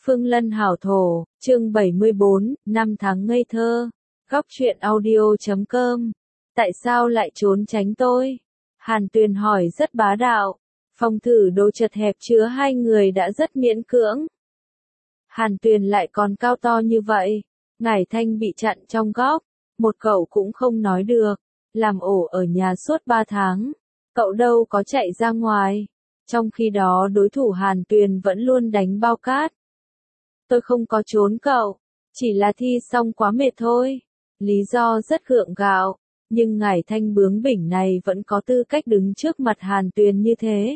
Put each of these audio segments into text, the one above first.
Phương Lân hảo thổ, chương 74, năm tháng ngây thơ. Góc truyện audio.com. Tại sao lại trốn tránh tôi? Hàn Tuyền hỏi rất bá đạo. Phòng thử đồ chật hẹp chứa hai người đã rất miễn cưỡng. Hàn Tuyền lại còn cao to như vậy. Ngải Thanh bị chặn trong góc. Một cậu cũng không nói được. Làm ổ ở nhà suốt 3 tháng. Cậu đâu có chạy ra ngoài. Trong khi đó đối thủ Hàn Tuyền vẫn luôn đánh bao cát. Tôi không có trốn cậu. Chỉ là thi xong quá mệt thôi. Lý do rất gượng gạo. Nhưng Ngải Thanh bướng bỉnh này vẫn có tư cách đứng trước mặt Hàn Tuyền như thế.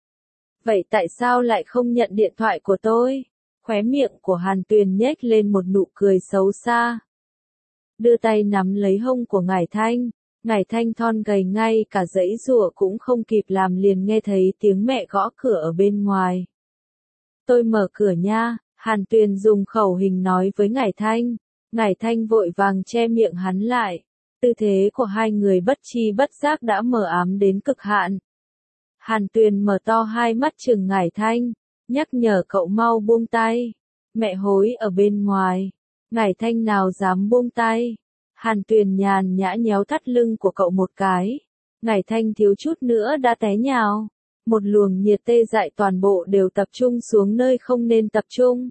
Vậy tại sao lại không nhận điện thoại của tôi? Khóe miệng của Hàn Tuyền nhếch lên một nụ cười xấu xa. Đưa tay nắm lấy hông của Ngải Thanh. Ngải Thanh thon gầy ngay cả giãy giụa cũng không kịp làm liền nghe thấy tiếng mẹ gõ cửa ở bên ngoài. Tôi mở cửa nha, Hàn Tuyền dùng khẩu hình nói với Ngải Thanh. Ngải Thanh vội vàng che miệng hắn lại. Tư thế của hai người bất tri bất giác đã mờ ám đến cực hạn. Hàn Tuyền mở to hai mắt trừng Ngải Thanh, nhắc nhở cậu mau buông tay. Mẹ hối ở bên ngoài. Ngải Thanh nào dám buông tay. Hàn Tuyền nhàn nhã nhéo thắt lưng của cậu một cái. Ngải Thanh thiếu chút nữa đã té nhào. Một luồng nhiệt tê dại toàn bộ đều tập trung xuống nơi không nên tập trung.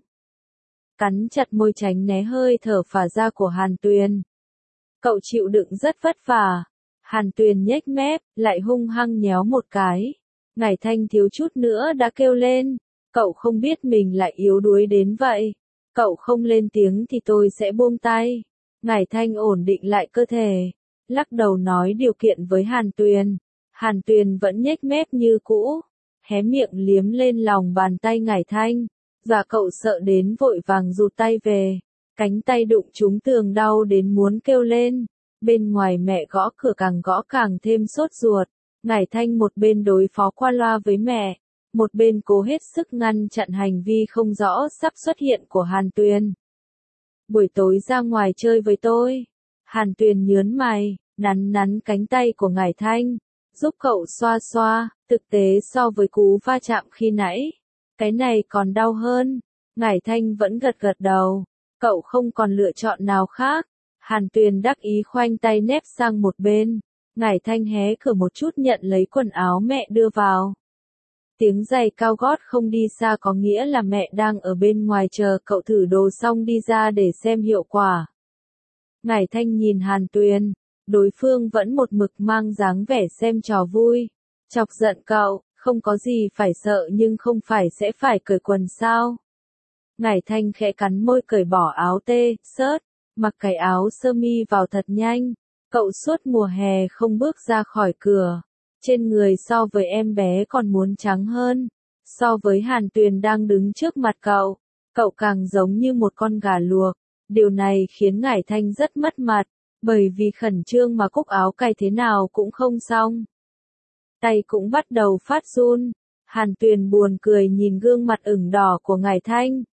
Cắn chặt môi tránh né hơi thở phả ra của Hàn Tuyền. Cậu chịu đựng rất vất vả. Hàn Tuyền nhếch mép, lại hung hăng nhéo một cái. Ngải Thanh thiếu chút nữa đã kêu lên. Cậu không biết mình lại yếu đuối đến vậy. Cậu không lên tiếng thì tôi sẽ buông tay. Ngải Thanh ổn định lại cơ thể. Lắc đầu nói điều kiện với Hàn Tuyền. Hàn Tuyền vẫn nhếch mép như cũ. Hé miệng liếm lên lòng bàn tay Ngải Thanh. Và cậu sợ đến vội vàng rụt tay về. Cánh tay đụng trúng tường đau đến muốn kêu lên. Bên ngoài mẹ gõ cửa gõ càng thêm sốt ruột. Ngải Thanh một bên đối phó qua loa với mẹ. Một bên cố hết sức ngăn chặn hành vi không rõ sắp xuất hiện của Hàn Tuyền. Buổi tối ra ngoài chơi với tôi. Hàn Tuyền nhớn mày, nắn cánh tay của Ngải Thanh. Giúp cậu xoa xoa, thực tế so với cú va chạm khi nãy. Cái này còn đau hơn. Ngải Thanh vẫn gật đầu. Cậu không còn lựa chọn nào khác. Hàn Tuyền đắc ý khoanh tay nép sang một bên. Ngải Thanh hé cửa một chút nhận lấy quần áo mẹ đưa vào. Tiếng giày cao gót không đi xa có nghĩa là mẹ đang ở bên ngoài chờ cậu thử đồ xong đi ra để xem hiệu quả. Ngải Thanh nhìn Hàn Tuyền. Đối phương vẫn một mực mang dáng vẻ xem trò vui. Chọc giận cậu, không có gì phải sợ nhưng không phải sẽ phải cởi quần sao. Ngải Thanh khẽ cắn môi cởi bỏ áo t-shirt, mặc cái áo sơ mi vào thật nhanh. Cậu suốt mùa hè không bước ra khỏi cửa. Trên người so với em bé còn muốn trắng hơn. So với Hàn Tuyền đang đứng trước mặt cậu, cậu càng giống như một con gà luộc. Điều này khiến Ngải Thanh rất mất mặt, bởi vì khẩn trương mà cúc áo cài thế nào cũng không xong. Tay cũng bắt đầu phát run. Hàn Tuyền buồn cười nhìn gương mặt ửng đỏ của Ngải Thanh.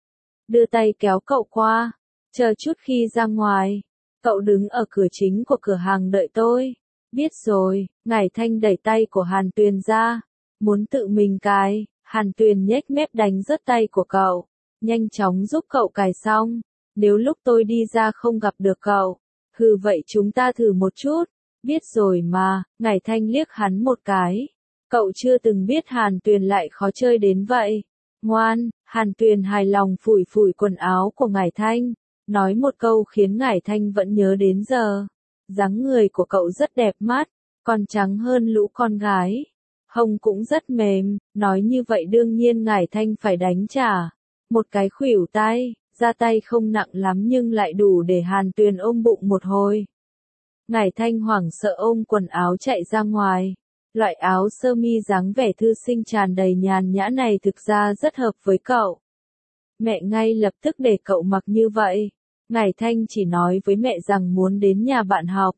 Đưa tay kéo cậu qua. Chờ chút khi ra ngoài. Cậu đứng ở cửa chính của cửa hàng đợi tôi. Biết rồi. Ngải Thanh đẩy tay của Hàn Tuyền ra. Muốn tự mình cài. Hàn Tuyền nhếch mép đánh rớt tay của cậu. Nhanh chóng giúp cậu cài xong. Nếu lúc tôi đi ra không gặp được cậu. Vậy chúng ta thử một chút. Biết rồi mà. Ngải Thanh liếc hắn một cái. Cậu chưa từng biết Hàn Tuyền lại khó chơi đến vậy. Ngoan. Hàn Tuyền hài lòng phủi phủi quần áo của Ngải Thanh. Nói một câu khiến Ngải Thanh vẫn nhớ đến giờ. Dáng người của cậu rất đẹp mắt. Còn trắng hơn lũ con gái. Hông cũng rất mềm. Nói như vậy đương nhiên Ngải Thanh phải đánh trả. Một cái khuỷu tay. Ra tay không nặng lắm nhưng lại đủ để Hàn Tuyền ôm bụng một hồi. Ngải Thanh hoảng sợ ôm quần áo chạy ra ngoài. Loại áo sơ mi dáng vẻ thư sinh tràn đầy nhàn nhã này thực ra rất hợp với cậu. Mẹ ngay lập tức để cậu mặc như vậy. Ngải Thanh chỉ nói với mẹ rằng muốn đến nhà bạn học.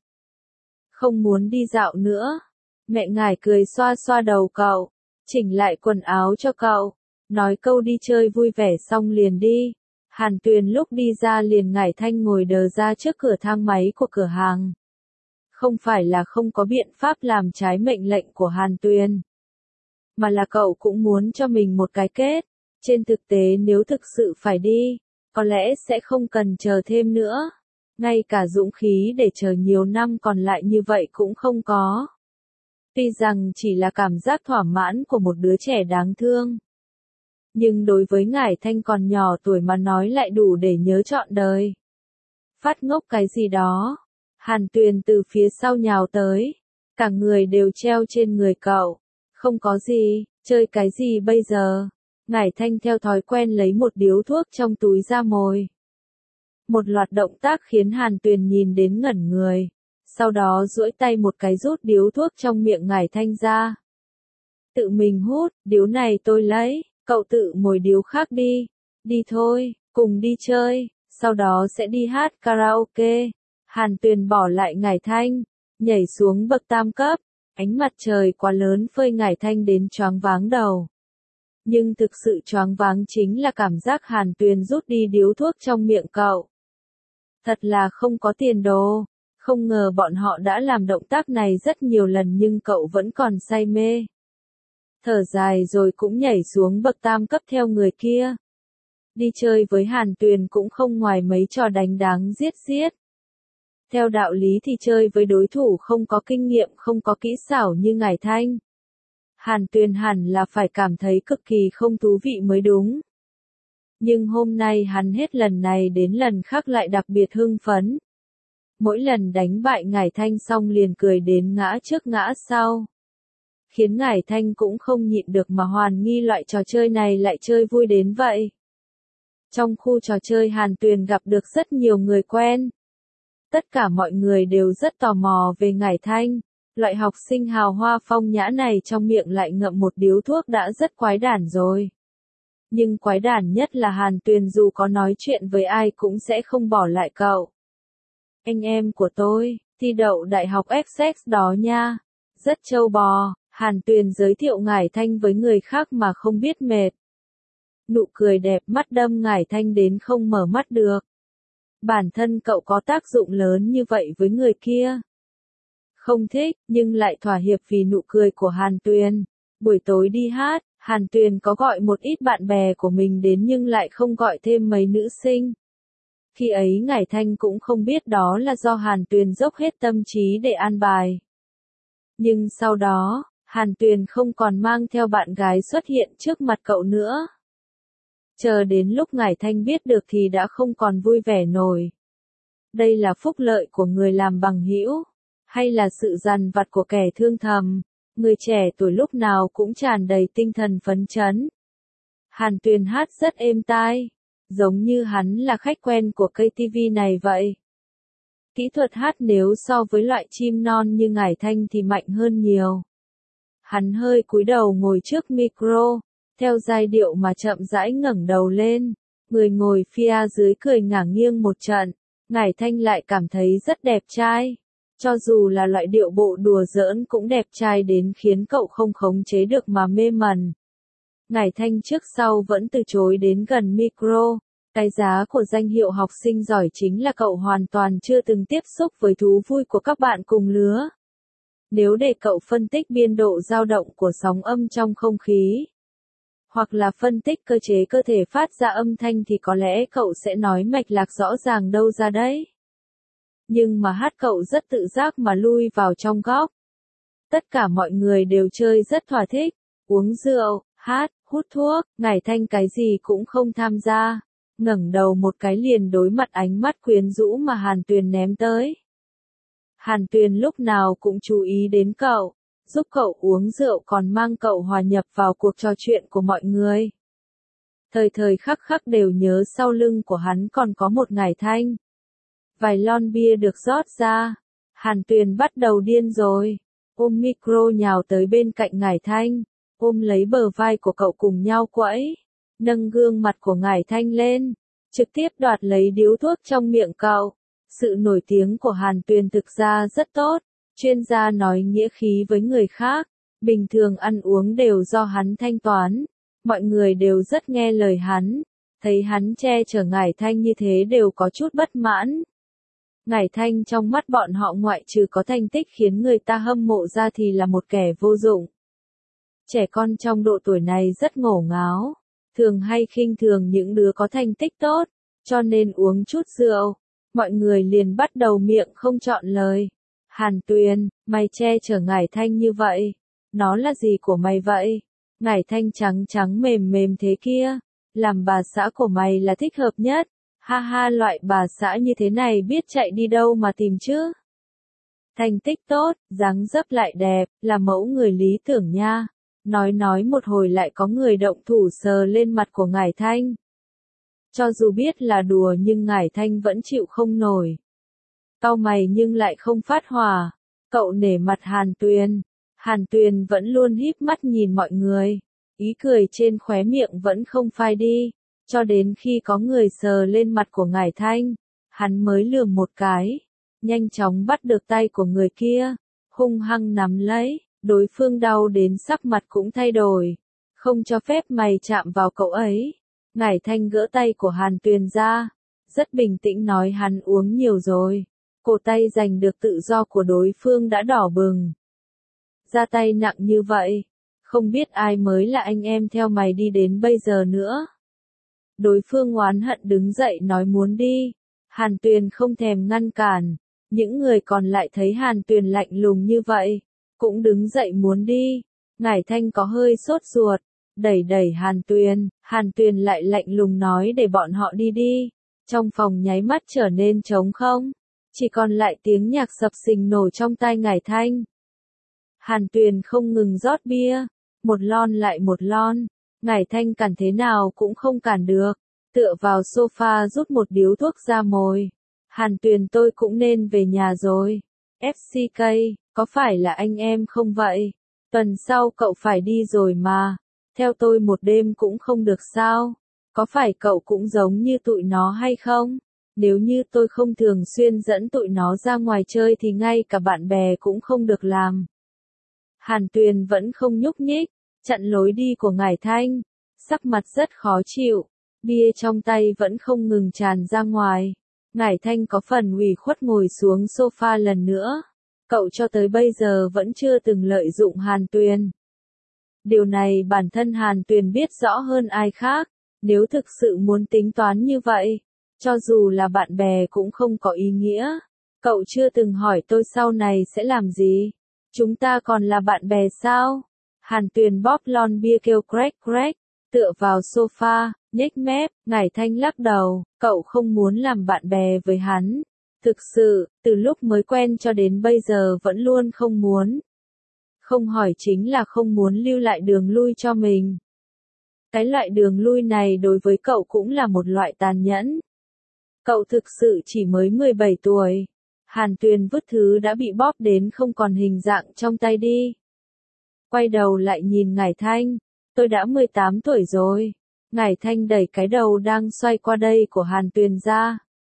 Không muốn đi dạo nữa. Mẹ Ngải cười xoa xoa đầu cậu. Chỉnh lại quần áo cho cậu. Nói câu đi chơi vui vẻ xong liền đi. Hàn Tuyền lúc đi ra liền Ngải Thanh ngồi đờ ra trước cửa thang máy của cửa hàng. Không phải là không có biện pháp làm trái mệnh lệnh của Hàn Tuyền. Mà là cậu cũng muốn cho mình một cái kết. Trên thực tế nếu thực sự phải đi, có lẽ sẽ không cần chờ thêm nữa. Ngay cả dũng khí để chờ nhiều năm còn lại như vậy cũng không có. Tuy rằng chỉ là cảm giác thỏa mãn của một đứa trẻ đáng thương. Nhưng đối với Ngải Thanh còn nhỏ tuổi mà nói lại đủ để nhớ trọn đời. Phát ngốc cái gì đó. Hàn Tuyền từ phía sau nhào tới. Cả người đều treo trên người cậu. Không có gì, chơi cái gì bây giờ? Ngải Thanh theo thói quen lấy một điếu thuốc trong túi ra mồi. Một loạt động tác khiến Hàn Tuyền nhìn đến ngẩn người. Sau đó duỗi tay một cái rút điếu thuốc trong miệng Ngải Thanh ra. Tự mình hút, điếu này tôi lấy, cậu tự mồi điếu khác đi. Đi thôi, cùng đi chơi, sau đó sẽ đi hát karaoke. Hàn Tuyền bỏ lại Ngải Thanh, nhảy xuống bậc tam cấp. Ánh mặt trời quá lớn phơi Ngải Thanh đến choáng váng đầu. Nhưng thực sự choáng váng chính là cảm giác Hàn Tuyền rút đi điếu thuốc trong miệng cậu. Thật là không có tiền đồ. Không ngờ bọn họ đã làm động tác này rất nhiều lần nhưng cậu vẫn còn say mê. Thở dài rồi cũng nhảy xuống bậc tam cấp theo người kia. Đi chơi với Hàn Tuyền cũng không ngoài mấy trò đánh đáng giết giết. Theo đạo lý thì chơi với đối thủ không có kinh nghiệm không có kỹ xảo như Ngải Thanh. Hàn Tuyền hẳn là phải cảm thấy cực kỳ không thú vị mới đúng. Nhưng hôm nay hắn hết lần này đến lần khác lại đặc biệt hưng phấn. Mỗi lần đánh bại Ngải Thanh xong liền cười đến ngã trước ngã sau. Khiến Ngải Thanh cũng không nhịn được mà hoàn nghi loại trò chơi này lại chơi vui đến vậy. Trong khu trò chơi Hàn Tuyền gặp được rất nhiều người quen. Tất cả mọi người đều rất tò mò về Ngải Thanh. Loại học sinh hào hoa phong nhã này trong miệng lại ngậm một điếu thuốc đã rất quái đản rồi. Nhưng quái đản nhất là Hàn Tuyền dù có nói chuyện với ai cũng sẽ không bỏ lại cậu. Anh em của tôi, thi đậu đại học Essex đó nha. Rất trâu bò, Hàn Tuyền giới thiệu Ngải Thanh với người khác mà không biết mệt. Nụ cười đẹp mắt đâm Ngải Thanh đến không mở mắt được. Bản thân cậu có tác dụng lớn như vậy với người kia. Không thích, nhưng lại thỏa hiệp vì nụ cười của Hàn Tuyền. Buổi tối đi hát, Hàn Tuyền có gọi một ít bạn bè của mình đến nhưng lại không gọi thêm mấy nữ sinh. Khi ấy Ngải Thanh cũng không biết đó là do Hàn Tuyền dốc hết tâm trí để an bài. Nhưng sau đó, Hàn Tuyền không còn mang theo bạn gái xuất hiện trước mặt cậu nữa. Chờ đến lúc Ngải Thanh biết được thì đã không còn vui vẻ nổi. Đây là phúc lợi của người làm bằng hữu, hay là sự dằn vặt của kẻ thương thầm? Người trẻ tuổi lúc nào cũng tràn đầy tinh thần phấn chấn. Hàn Tuyền hát rất êm tai, giống như hắn là khách quen của cây TV này vậy. Kỹ thuật hát nếu so với loại chim non như Ngải Thanh thì mạnh hơn nhiều. Hắn hơi cúi đầu ngồi trước micro, theo giai điệu mà chậm rãi ngẩng đầu lên. Người ngồi phía dưới cười ngả nghiêng một trận. Ngải Thanh lại cảm thấy rất đẹp trai. Cho dù là loại điệu bộ đùa giỡn cũng đẹp trai đến khiến cậu không khống chế được mà mê mẩn. Ngải Thanh trước sau vẫn từ chối đến gần micro. Cái giá của danh hiệu học sinh giỏi chính là cậu hoàn toàn chưa từng tiếp xúc với thú vui của các bạn cùng lứa. Nếu để cậu phân tích biên độ dao động của sóng âm trong không khí, hoặc là phân tích cơ chế cơ thể phát ra âm thanh thì có lẽ cậu sẽ nói mạch lạc rõ ràng đâu ra đấy. Nhưng mà hát cậu rất tự giác mà lui vào trong góc. Tất cả mọi người đều chơi rất thỏa thích, uống rượu, hát, hút thuốc, Ngải Thanh cái gì cũng không tham gia. Ngẩng đầu một cái liền đối mặt ánh mắt quyến rũ mà Hàn Tuyền ném tới. Hàn Tuyền lúc nào cũng chú ý đến cậu, giúp cậu uống rượu còn mang cậu hòa nhập vào cuộc trò chuyện của mọi người. Thời thời khắc khắc đều nhớ sau lưng của hắn còn có một Ngải Thanh. Vài lon bia được rót ra, Hàn Tuyền bắt đầu điên rồi, ôm micro nhào tới bên cạnh Ngải Thanh, ôm lấy bờ vai của cậu cùng nhau quẫy, nâng gương mặt của Ngải Thanh lên, trực tiếp đoạt lấy điếu thuốc trong miệng cậu. Sự nổi tiếng của Hàn Tuyền thực ra rất tốt, chuyên gia nói nghĩa khí với người khác, bình thường ăn uống đều do hắn thanh toán, mọi người đều rất nghe lời hắn, thấy hắn che chở Ngải Thanh như thế đều có chút bất mãn. Ngải Thanh trong mắt bọn họ ngoại trừ có thành tích khiến người ta hâm mộ ra thì là một kẻ vô dụng. Trẻ con trong độ tuổi này rất ngổ ngáo, thường hay khinh thường những đứa có thành tích tốt, cho nên uống chút rượu. Mọi người liền bắt đầu miệng không chọn lời. Hàn Tuyền, mày che chở Ngải Thanh như vậy. Nó là gì của mày vậy? Ngải Thanh trắng trắng mềm mềm thế kia. Làm bà xã của mày là thích hợp nhất. Ha ha, loại bà xã như thế này biết chạy đi đâu mà tìm chứ? Thành tích tốt, dáng dấp lại đẹp, là mẫu người lý tưởng nha. Nói một hồi lại có người động thủ sờ lên mặt của Ngải Thanh. Cho dù biết là đùa nhưng Ngải Thanh vẫn chịu không nổi. Cau mày nhưng lại không phát hỏa. Cậu nể mặt Hàn Tuyền. Hàn Tuyền vẫn luôn híp mắt nhìn mọi người. Ý cười trên khóe miệng vẫn không phai đi. Cho đến khi có người sờ lên mặt của Ngải Thanh, hắn mới lườm một cái. Nhanh chóng bắt được tay của người kia. Hung hăng nắm lấy. Đối phương đau đến sắc mặt cũng thay đổi. Không cho phép mày chạm vào cậu ấy. Ngải Thanh gỡ tay của Hàn Tuyền ra. Rất bình tĩnh nói hắn uống nhiều rồi. Cổ tay giành được tự do của đối phương đã đỏ bừng. Ra tay nặng như vậy. Không biết ai mới là anh em theo mày đi đến bây giờ nữa. Đối phương oán hận đứng dậy nói muốn đi. Hàn Tuyền không thèm ngăn cản. Những người còn lại thấy Hàn Tuyền lạnh lùng như vậy. Cũng đứng dậy muốn đi. Ngải Thanh có hơi sốt ruột. Đẩy Hàn Tuyền lại lạnh lùng nói để bọn họ đi đi. Trong phòng nháy mắt trở nên trống không. Chỉ còn lại tiếng nhạc sập sình nổ trong tai Ngải Thanh. Hàn Tuyền không ngừng rót bia. Một lon lại một lon. Ngải Thanh cản thế nào cũng không cản được. Tựa vào sofa rút một điếu thuốc ra mồi. Hàn Tuyền, tôi cũng nên về nhà rồi. FCK, có phải là anh em không vậy? Tuần sau cậu phải đi rồi mà. Theo tôi một đêm cũng không được sao? Có phải cậu cũng giống như tụi nó hay không? Nếu như tôi không thường xuyên dẫn tụi nó ra ngoài chơi thì ngay cả bạn bè cũng không được làm. Hàn Tuyền vẫn không nhúc nhích, chặn lối đi của Ngải Thanh. Sắc mặt rất khó chịu. Bia trong tay vẫn không ngừng tràn ra ngoài. Ngải Thanh có phần ủy khuất ngồi xuống sofa lần nữa. Cậu cho tới bây giờ vẫn chưa từng lợi dụng Hàn Tuyền. Điều này bản thân Hàn Tuyền biết rõ hơn ai khác. Nếu thực sự muốn tính toán như vậy, cho dù là bạn bè cũng không có ý nghĩa. Cậu chưa từng hỏi tôi sau này sẽ làm gì. Chúng ta còn là bạn bè sao? Hàn Tuyền bóp lon bia kêu crack crack, tựa vào sofa, nhếch mép. Ngải Thanh lắc đầu, cậu không muốn làm bạn bè với hắn. Thực sự, từ lúc mới quen cho đến bây giờ vẫn luôn không muốn. Không hỏi chính là không muốn lưu lại đường lui cho mình. Cái loại đường lui này đối với cậu cũng là một loại tàn nhẫn. Cậu thực sự chỉ mới 17 tuổi. Hàn Tuyền vứt thứ đã bị bóp đến không còn hình dạng trong tay đi. Quay đầu lại nhìn Ngải Thanh. Tôi đã 18 tuổi rồi. Ngải Thanh đẩy cái đầu đang xoay qua đây của Hàn Tuyền ra.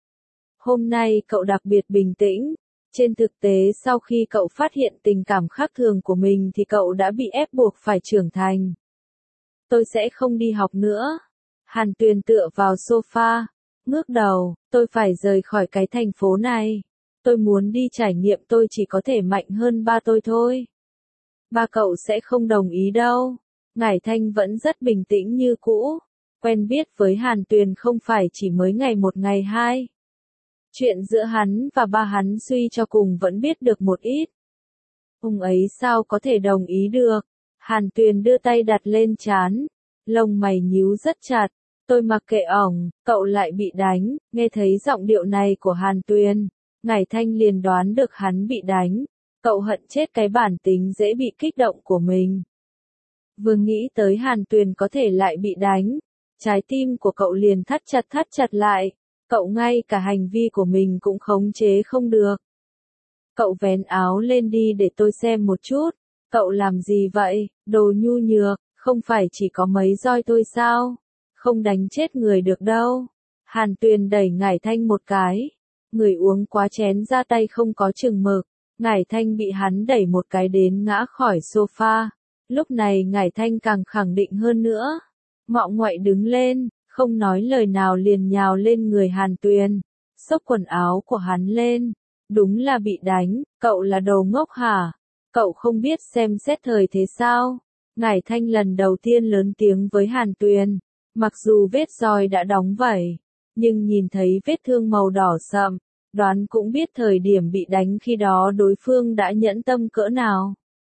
Hôm nay cậu đặc biệt bình tĩnh. Trên thực tế sau khi cậu phát hiện tình cảm khác thường của mình thì cậu đã bị ép buộc phải trưởng thành. Tôi sẽ không đi học nữa. Hàn Tuyền tựa vào sofa, ngước đầu, tôi phải rời khỏi cái thành phố này. Tôi muốn đi trải nghiệm, tôi chỉ có thể mạnh hơn ba tôi thôi. Ba cậu sẽ không đồng ý đâu. Ngải Thanh vẫn rất bình tĩnh như cũ. Quen biết với Hàn Tuyền không phải chỉ mới ngày một ngày hai. Chuyện giữa hắn và ba hắn suy cho cùng vẫn biết được một ít. Ông ấy sao có thể đồng ý được? Hàn Tuyền đưa tay đặt lên trán. Lông mày nhíu rất chặt. Tôi mặc kệ ổng, cậu lại bị đánh. Nghe thấy giọng điệu này của Hàn Tuyền, Ngải Thanh liền đoán được hắn bị đánh. Cậu hận chết cái bản tính dễ bị kích động của mình. Vừa nghĩ tới Hàn Tuyền có thể lại bị đánh, trái tim của cậu liền thắt chặt lại. Cậu ngay cả hành vi của mình cũng khống chế không được. Cậu vén áo lên đi để tôi xem một chút. Cậu làm gì vậy, đồ nhu nhược, không phải chỉ có mấy roi thôi sao? Không đánh chết người được đâu. Hàn Tuyền đẩy Ngải Thanh một cái. Người uống quá chén ra tay không có chừng mực. Ngải Thanh bị hắn đẩy một cái đến ngã khỏi sofa. Lúc này Ngải Thanh càng khẳng định hơn nữa. Ngọ ngoại đứng lên, không nói lời nào liền nhào lên người Hàn Tuyền. Xốc quần áo của hắn lên. Đúng là bị đánh, cậu là đồ ngốc hả? Cậu không biết xem xét thời thế sao? Ngải Thanh lần đầu tiên lớn tiếng với Hàn Tuyền. Mặc dù vết roi đã đóng vảy, nhưng nhìn thấy vết thương màu đỏ sậm, đoán cũng biết thời điểm bị đánh khi đó đối phương đã nhẫn tâm cỡ nào.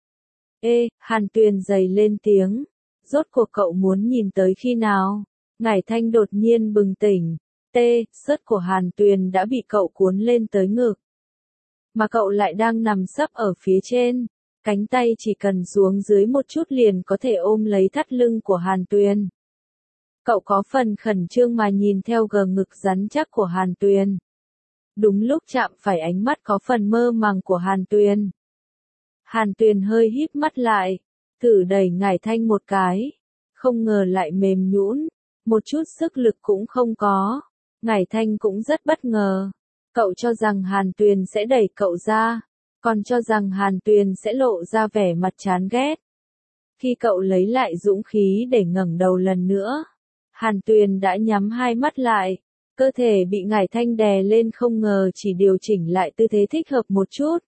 Ê, Hàn Tuyền dày lên tiếng, rốt cuộc cậu muốn nhìn tới khi nào? Ngải Thanh đột nhiên bừng tỉnh, sớt của Hàn Tuyền đã bị cậu cuốn lên tới ngực. Mà cậu lại đang nằm sấp ở phía trên, cánh tay chỉ cần xuống dưới một chút liền có thể ôm lấy thắt lưng của Hàn Tuyền. Cậu có phần khẩn trương mà nhìn theo gờ ngực rắn chắc của Hàn Tuyền. Đúng lúc chạm phải ánh mắt có phần mơ màng của Hàn Tuyền. Hàn Tuyền hơi híp mắt lại, thử đẩy Ngải Thanh một cái, không ngờ lại mềm nhũn, một chút sức lực cũng không có. Ngải Thanh cũng rất bất ngờ. Cậu cho rằng Hàn Tuyền sẽ đẩy cậu ra, còn cho rằng Hàn Tuyền sẽ lộ ra vẻ mặt chán ghét. Khi cậu lấy lại dũng khí để ngẩng đầu lần nữa, Hàn Tuyền đã nhắm hai mắt lại, cơ thể bị Ngải Thanh đè lên không ngờ chỉ điều chỉnh lại tư thế thích hợp một chút.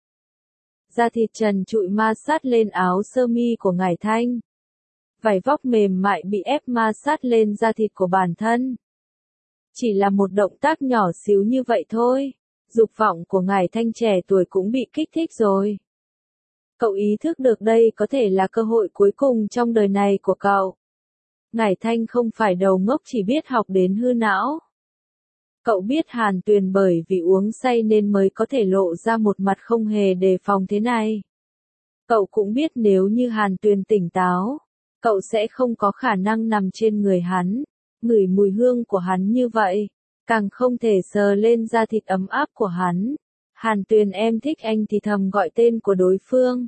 Da thịt trần trụi ma sát lên áo sơ mi của Ngải Thanh. Vải vóc mềm mại bị ép ma sát lên da thịt của bản thân. Chỉ là một động tác nhỏ xíu như vậy thôi, dục vọng của Ngải Thanh trẻ tuổi cũng bị kích thích rồi. Cậu ý thức được đây có thể là cơ hội cuối cùng trong đời này của cậu. Ngải Thanh không phải đầu ngốc chỉ biết học đến hư não. Cậu biết Hàn Tuyền bởi vì uống say nên mới có thể lộ ra một mặt không hề đề phòng thế này. Cậu cũng biết nếu như Hàn Tuyền tỉnh táo, cậu sẽ không có khả năng nằm trên người hắn, ngửi mùi hương của hắn như vậy, càng không thể sờ lên da thịt ấm áp của hắn. Hàn Tuyền em thích anh thì thầm gọi tên của đối phương.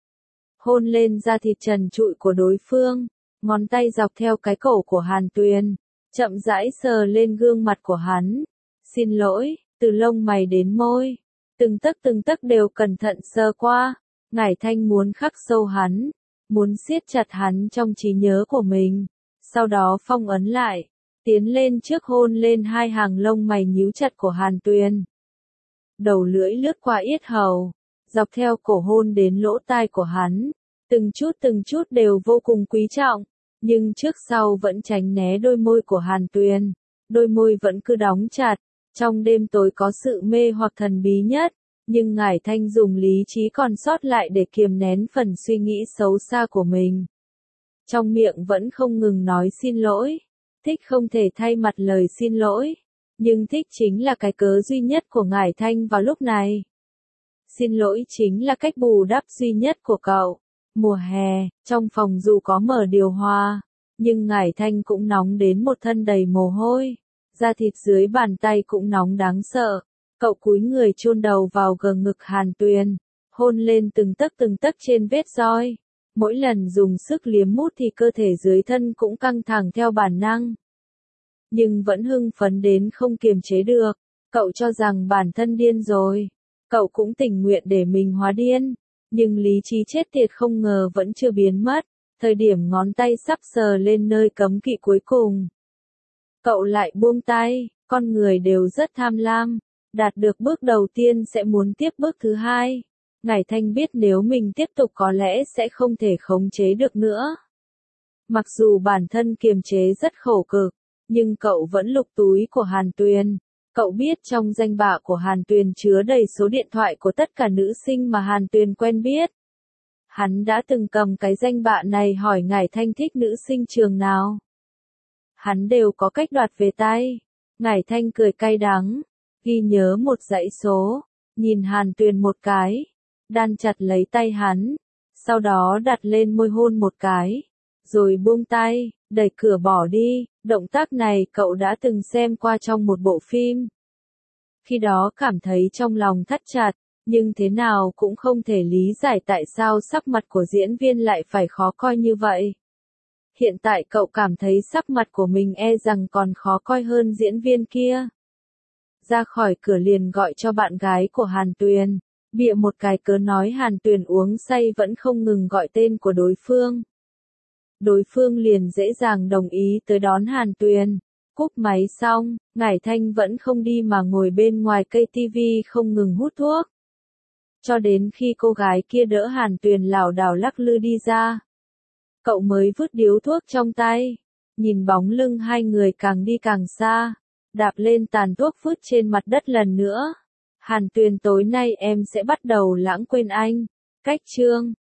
Hôn lên da thịt trần trụi của đối phương, ngón tay dọc theo cái cổ của Hàn Tuyền, chậm rãi sờ lên gương mặt của hắn. Xin lỗi, từ lông mày đến môi, từng tấc đều cẩn thận sờ qua. Ngải Thanh muốn khắc sâu hắn, muốn siết chặt hắn trong trí nhớ của mình, sau đó phong ấn lại, tiến lên trước hôn lên hai hàng lông mày nhíu chặt của Hàn Tuyền. Đầu lưỡi lướt qua yết hầu, dọc theo cổ hôn đến lỗ tai của hắn, từng chút đều vô cùng quý trọng, nhưng trước sau vẫn tránh né đôi môi của Hàn Tuyền, đôi môi vẫn cứ đóng chặt, trong đêm tối có sự mê hoặc thần bí nhất, nhưng Ngải Thanh dùng lý trí còn sót lại để kiềm nén phần suy nghĩ xấu xa của mình. Trong miệng vẫn không ngừng nói xin lỗi, thích không thể thay mặt lời xin lỗi, nhưng thích chính là cái cớ duy nhất của Ngải Thanh vào lúc này. Xin lỗi chính là cách bù đắp duy nhất của cậu. Mùa hè, trong phòng dù có mở điều hòa, nhưng Ngải Thanh cũng nóng đến một thân đầy mồ hôi, da thịt dưới bàn tay cũng nóng đáng sợ. Cậu cúi người chôn đầu vào gờ ngực Hàn Tuyền, hôn lên từng tấc trên vết roi. Mỗi lần dùng sức liếm mút thì cơ thể dưới thân cũng căng thẳng theo bản năng. Nhưng vẫn hưng phấn đến không kiềm chế được, cậu cho rằng bản thân điên rồi. Cậu cũng tình nguyện để mình hóa điên, nhưng lý trí chết tiệt không ngờ vẫn chưa biến mất, thời điểm ngón tay sắp sờ lên nơi cấm kỵ cuối cùng. Cậu lại buông tay, con người đều rất tham lam, đạt được bước đầu tiên sẽ muốn tiếp bước thứ hai. Ngải Thanh biết nếu mình tiếp tục có lẽ sẽ không thể khống chế được nữa. Mặc dù bản thân kiềm chế rất khổ cực, nhưng cậu vẫn lục túi của Hàn Tuyền. Cậu biết trong danh bạ của Hàn Tuyền chứa đầy số điện thoại của tất cả nữ sinh mà Hàn Tuyền quen biết. Hắn đã từng cầm cái danh bạ này hỏi Ngải Thanh thích nữ sinh trường nào. Hắn đều có cách đoạt về tay. Ngải Thanh cười cay đắng, ghi nhớ một dãy số, nhìn Hàn Tuyền một cái, đan chặt lấy tay hắn, sau đó đặt lên môi hôn một cái, rồi buông tay, đẩy cửa bỏ đi. Động tác này cậu đã từng xem qua trong một bộ phim. Khi đó cảm thấy trong lòng thắt chặt, nhưng thế nào cũng không thể lý giải tại sao sắc mặt của diễn viên lại phải khó coi như vậy. Hiện tại cậu cảm thấy sắc mặt của mình e rằng còn khó coi hơn diễn viên kia. Ra khỏi cửa liền gọi cho bạn gái của Hàn Tuyền, bịa một cái cớ nói Hàn Tuyền uống say vẫn không ngừng gọi tên của đối phương. Đối phương liền dễ dàng đồng ý tới đón Hàn Tuyền. Cúp máy xong, Ngải Thanh vẫn không đi mà ngồi bên ngoài cây tivi không ngừng hút thuốc. Cho đến khi cô gái kia đỡ Hàn Tuyền lảo đảo lắc lư đi ra, cậu mới vứt điếu thuốc trong tay, nhìn bóng lưng hai người càng đi càng xa, đạp lên tàn thuốc vứt trên mặt đất lần nữa. Hàn Tuyền tối nay em sẽ bắt đầu lãng quên anh. Cách chương